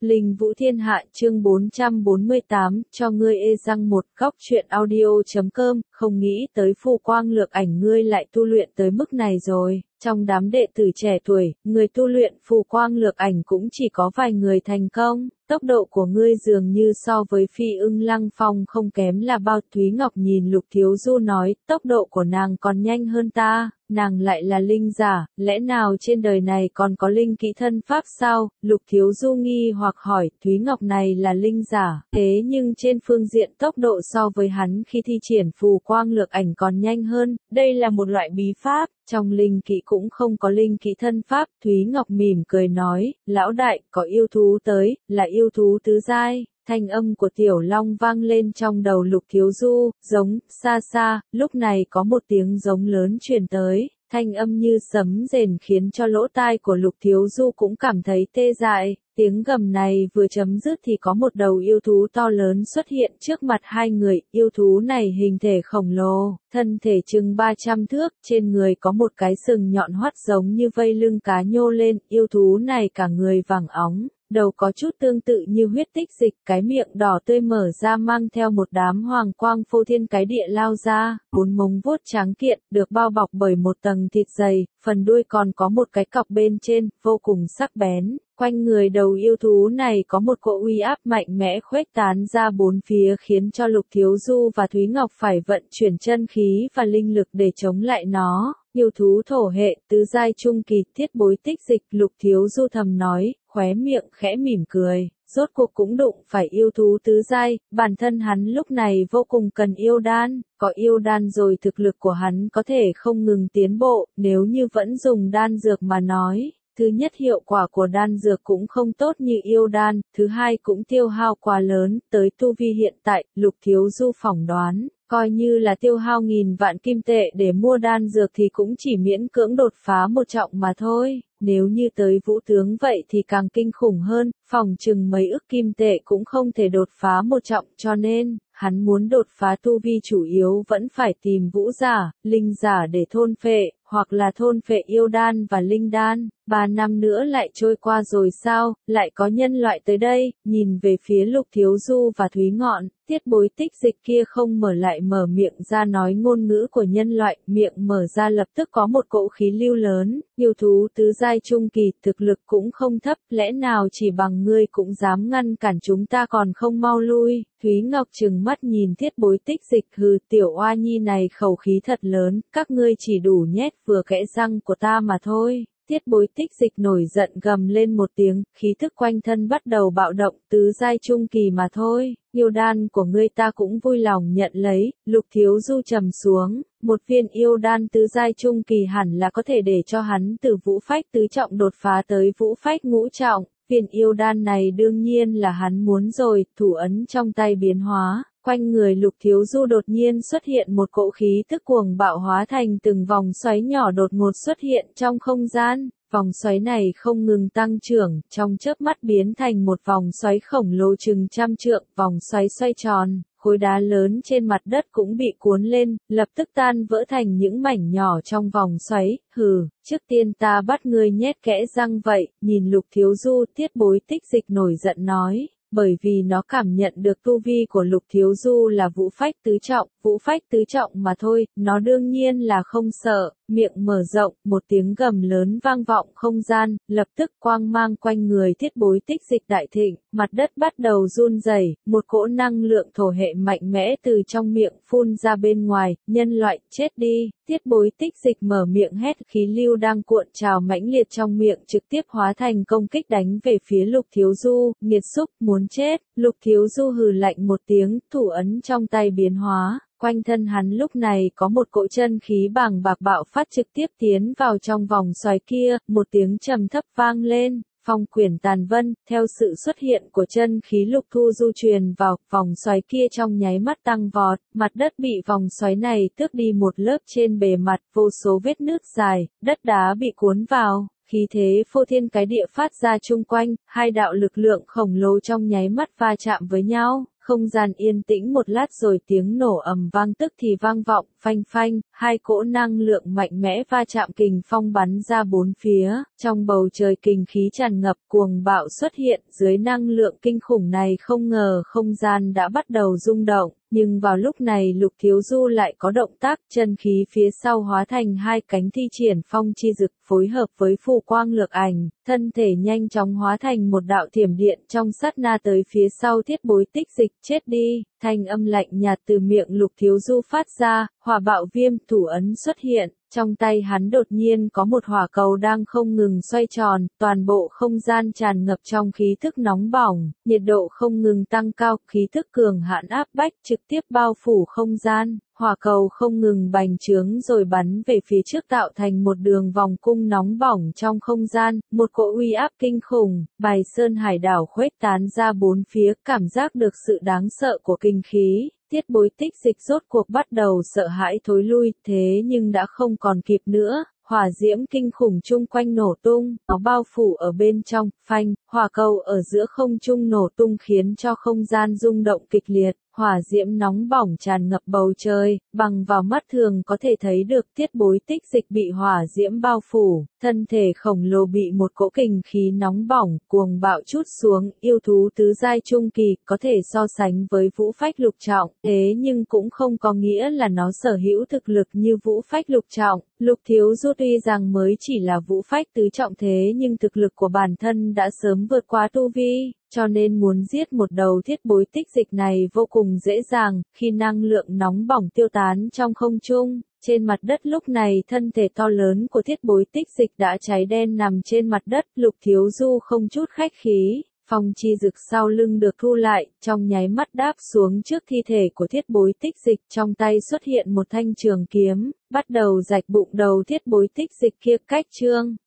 Linh Vũ Thiên Hạ chương 448, cho ngươi ê răng một góc truyện audio.com, không nghĩ tới phù quang lược ảnh ngươi lại tu luyện tới mức này rồi. Trong đám đệ tử trẻ tuổi, người tu luyện phù quang lược ảnh cũng chỉ có vài người thành công. Tốc độ của ngươi dường như so với Phi Ưng Lăng Phong không kém là bao. Thúy Ngọc nhìn Lục Thiếu Du nói, tốc độ của nàng còn nhanh hơn ta, nàng lại là linh giả, lẽ nào trên đời này còn có linh kỹ thân pháp sao? Lục Thiếu Du nghi hoặc hỏi, Thúy Ngọc này là linh giả, thế nhưng trên phương diện tốc độ so với hắn khi thi triển phù quang lược ảnh còn nhanh hơn, đây là một loại bí pháp. Trong linh kỹ cũng không có linh kỹ thân pháp, Thúy Ngọc mỉm cười nói, lão đại, có yêu thú tới, là yêu thú tứ giai. Thanh âm của Tiểu Long vang lên trong đầu Lục Thiếu Du, giống, xa xa, lúc này có một tiếng giống lớn truyền tới, thanh âm như sấm rền khiến cho lỗ tai của Lục Thiếu Du cũng cảm thấy tê dại. Tiếng gầm này vừa chấm dứt thì có một đầu yêu thú to lớn xuất hiện trước mặt hai người, yêu thú này hình thể khổng lồ, thân thể chừng 300 thước, trên người có một cái sừng nhọn hoắt giống như vây lưng cá nhô lên, yêu thú này cả người vàng óng. Đầu có chút tương tự như huyết tích dịch, cái miệng đỏ tươi mở ra mang theo một đám hoàng quang phô thiên cái địa lao ra, bốn móng vuốt trắng kiện, được bao bọc bởi một tầng thịt dày, phần đuôi còn có một cái cọc bên trên, vô cùng sắc bén. Quanh người đầu yêu thú này có một cỗ uy áp mạnh mẽ khuếch tán ra bốn phía khiến cho Lục Thiếu Du và Thúy Ngọc phải vận chuyển chân khí và linh lực để chống lại nó. Yêu thú thổ hệ, tứ giai trung kỳ, Tiết Bối tích dịch, Lục Thiếu Du thầm nói, khóe miệng khẽ mỉm cười. Rốt cuộc cũng đụng phải yêu thú tứ giai, bản thân hắn lúc này vô cùng cần yêu đan, có yêu đan rồi thực lực của hắn có thể không ngừng tiến bộ, nếu như vẫn dùng đan dược mà nói. Thứ nhất hiệu quả của đan dược cũng không tốt như yêu đan, thứ hai cũng tiêu hao quá lớn, tới tu vi hiện tại, Lục Thiếu Du phỏng đoán, coi như là tiêu hao 1000 vạn kim tệ để mua đan dược thì cũng chỉ miễn cưỡng đột phá một trọng mà thôi, nếu như tới vũ tướng vậy thì càng kinh khủng hơn, phòng chừng mấy ức kim tệ cũng không thể đột phá một trọng cho nên, hắn muốn đột phá tu vi chủ yếu vẫn phải tìm vũ giả, linh giả để thôn phệ, hoặc là thôn phệ yêu đan và linh đan. 3 năm nữa lại trôi qua rồi sao, lại có nhân loại tới đây, nhìn về phía Lục Thiếu Du và Thúy Ngọn, Tiết Bối tích dịch kia không mở miệng ra nói ngôn ngữ của nhân loại, miệng mở ra lập tức có một cỗ khí lưu lớn, yêu thú tứ giai trung kỳ, thực lực cũng không thấp, lẽ nào chỉ bằng ngươi cũng dám ngăn cản chúng ta còn không mau lui. Thúy Ngọc trừng mắt nhìn Tiết Bối tích dịch, hừ, tiểu oa nhi này khẩu khí thật lớn, các ngươi chỉ đủ nhét vừa kẽ răng của ta mà thôi. Tiết Bối tích dịch nổi giận gầm lên một tiếng, khí thức quanh thân bắt đầu bạo động, tứ giai trung kỳ mà thôi, yêu đan của ngươi ta cũng vui lòng nhận lấy. Lục Thiếu Du trầm xuống, một viên yêu đan tứ giai trung kỳ hẳn là có thể để cho hắn từ vũ phách tứ trọng đột phá tới vũ phách ngũ trọng, viên yêu đan này đương nhiên là hắn muốn rồi, thủ ấn trong tay biến hóa. Quanh người Lục Thiếu Du đột nhiên xuất hiện một cỗ khí tức cuồng bạo hóa thành từng vòng xoáy nhỏ đột ngột xuất hiện trong không gian, vòng xoáy này không ngừng tăng trưởng, trong chớp mắt biến thành một vòng xoáy khổng lồ chừng 100 trượng, vòng xoáy xoay tròn, khối đá lớn trên mặt đất cũng bị cuốn lên, lập tức tan vỡ thành những mảnh nhỏ trong vòng xoáy. Hừ, trước tiên ta bắt ngươi nhét kẽ răng vậy, nhìn Lục Thiếu Du, Tiết Bối tích dịch nổi giận nói. Bởi vì nó cảm nhận được tu vi của Lục Thiếu Du là vũ phách tứ trọng mà thôi, nó đương nhiên là không sợ, miệng mở rộng, một tiếng gầm lớn vang vọng không gian, lập tức quang mang quanh người Tiết Bối tích dịch đại thịnh, mặt đất bắt đầu run rẩy, một cỗ năng lượng thổ hệ mạnh mẽ từ trong miệng phun ra bên ngoài, nhân loại, chết đi. Tiết Bối tích dịch mở miệng hét, khí lưu đang cuộn trào mãnh liệt trong miệng trực tiếp hóa thành công kích đánh về phía Lục Thiếu Du, nghiệt xúc, muốn chết. Lục Thiếu Du hừ lạnh một tiếng, thủ ấn trong tay biến hóa, quanh thân hắn lúc này có một cỗ chân khí bàng bạc bạo phát trực tiếp tiến vào trong vòng xoáy kia, một tiếng trầm thấp vang lên. Phong quyển tàn vân, theo sự xuất hiện của chân khí Lục Thu Du truyền vào, vòng xoáy kia trong nháy mắt tăng vọt, mặt đất bị vòng xoáy này tước đi một lớp trên bề mặt, vô số vết nứt dài, đất đá bị cuốn vào, khí thế phô thiên cái địa phát ra chung quanh, hai đạo lực lượng khổng lồ trong nháy mắt va chạm với nhau, Không gian yên tĩnh một lát rồi tiếng nổ ầm vang tức thì vang vọng, phanh phanh, hai cỗ năng lượng mạnh mẽ va chạm kình phong bắn ra bốn phía, trong bầu trời kình khí tràn ngập cuồng bạo xuất hiện, dưới năng lượng kinh khủng này không ngờ không gian đã bắt đầu rung động. Nhưng vào lúc này Lục Thiếu Du lại có động tác, chân khí phía sau hóa thành hai cánh thi triển phong chi dực phối hợp với phù quang lược ảnh, thân thể nhanh chóng hóa thành một đạo thiểm điện trong sát na tới phía sau Thiết Bối Tích Dịch, chết đi, thanh âm lạnh nhạt từ miệng Lục Thiếu Du phát ra, hỏa bạo viêm thủ ấn xuất hiện. Trong tay hắn đột nhiên có một hỏa cầu đang không ngừng xoay tròn, toàn bộ không gian tràn ngập trong khí thức nóng bỏng, nhiệt độ không ngừng tăng cao, khí thức cường hãn áp bách trực tiếp bao phủ không gian. Hỏa cầu không ngừng bành trướng rồi bắn về phía trước tạo thành một đường vòng cung nóng bỏng trong không gian, một cỗ uy áp kinh khủng, bài sơn hải đảo khuếch tán ra bốn phía, cảm giác được sự đáng sợ của kinh khí. Thiết Bối Tích Dịch rốt cuộc bắt đầu sợ hãi thối lui, thế nhưng đã không còn kịp nữa. Hỏa diễm kinh khủng chung quanh nổ tung, nó bao phủ ở bên trong, phanh, hỏa cầu ở giữa không trung nổ tung khiến cho không gian rung động kịch liệt, hỏa diễm nóng bỏng tràn ngập bầu trời, bằng vào mắt thường có thể thấy được Thiết Bối Tích Dịch bị hỏa diễm bao phủ, thân thể khổng lồ bị một cỗ kình khí nóng bỏng, cuồng bạo trút xuống, yêu thú tứ giai trung kỳ, có thể so sánh với Vũ Phách lục trọng, thế nhưng cũng không có nghĩa là nó sở hữu thực lực như Vũ Phách lục trọng. Lục Thiếu Du tuy rằng mới chỉ là Vũ Phách tứ trọng thế nhưng thực lực của bản thân đã sớm vượt qua tu vi, cho nên muốn giết một đầu Thiết Bối Tích Dịch này vô cùng dễ dàng, khi năng lượng nóng bỏng tiêu tán trong không trung. Trên mặt đất lúc này thân thể to lớn của Thiết Bối Tích Dịch đã cháy đen nằm trên mặt đất, Lục Thiếu Du không chút khách khí. Phong chi dực sau lưng được thu lại, trong nháy mắt đáp xuống trước thi thể của Thiết Bối Tích Dịch, trong tay xuất hiện một thanh trường kiếm, bắt đầu rạch bụng đầu Thiết Bối Tích Dịch kia cách chương.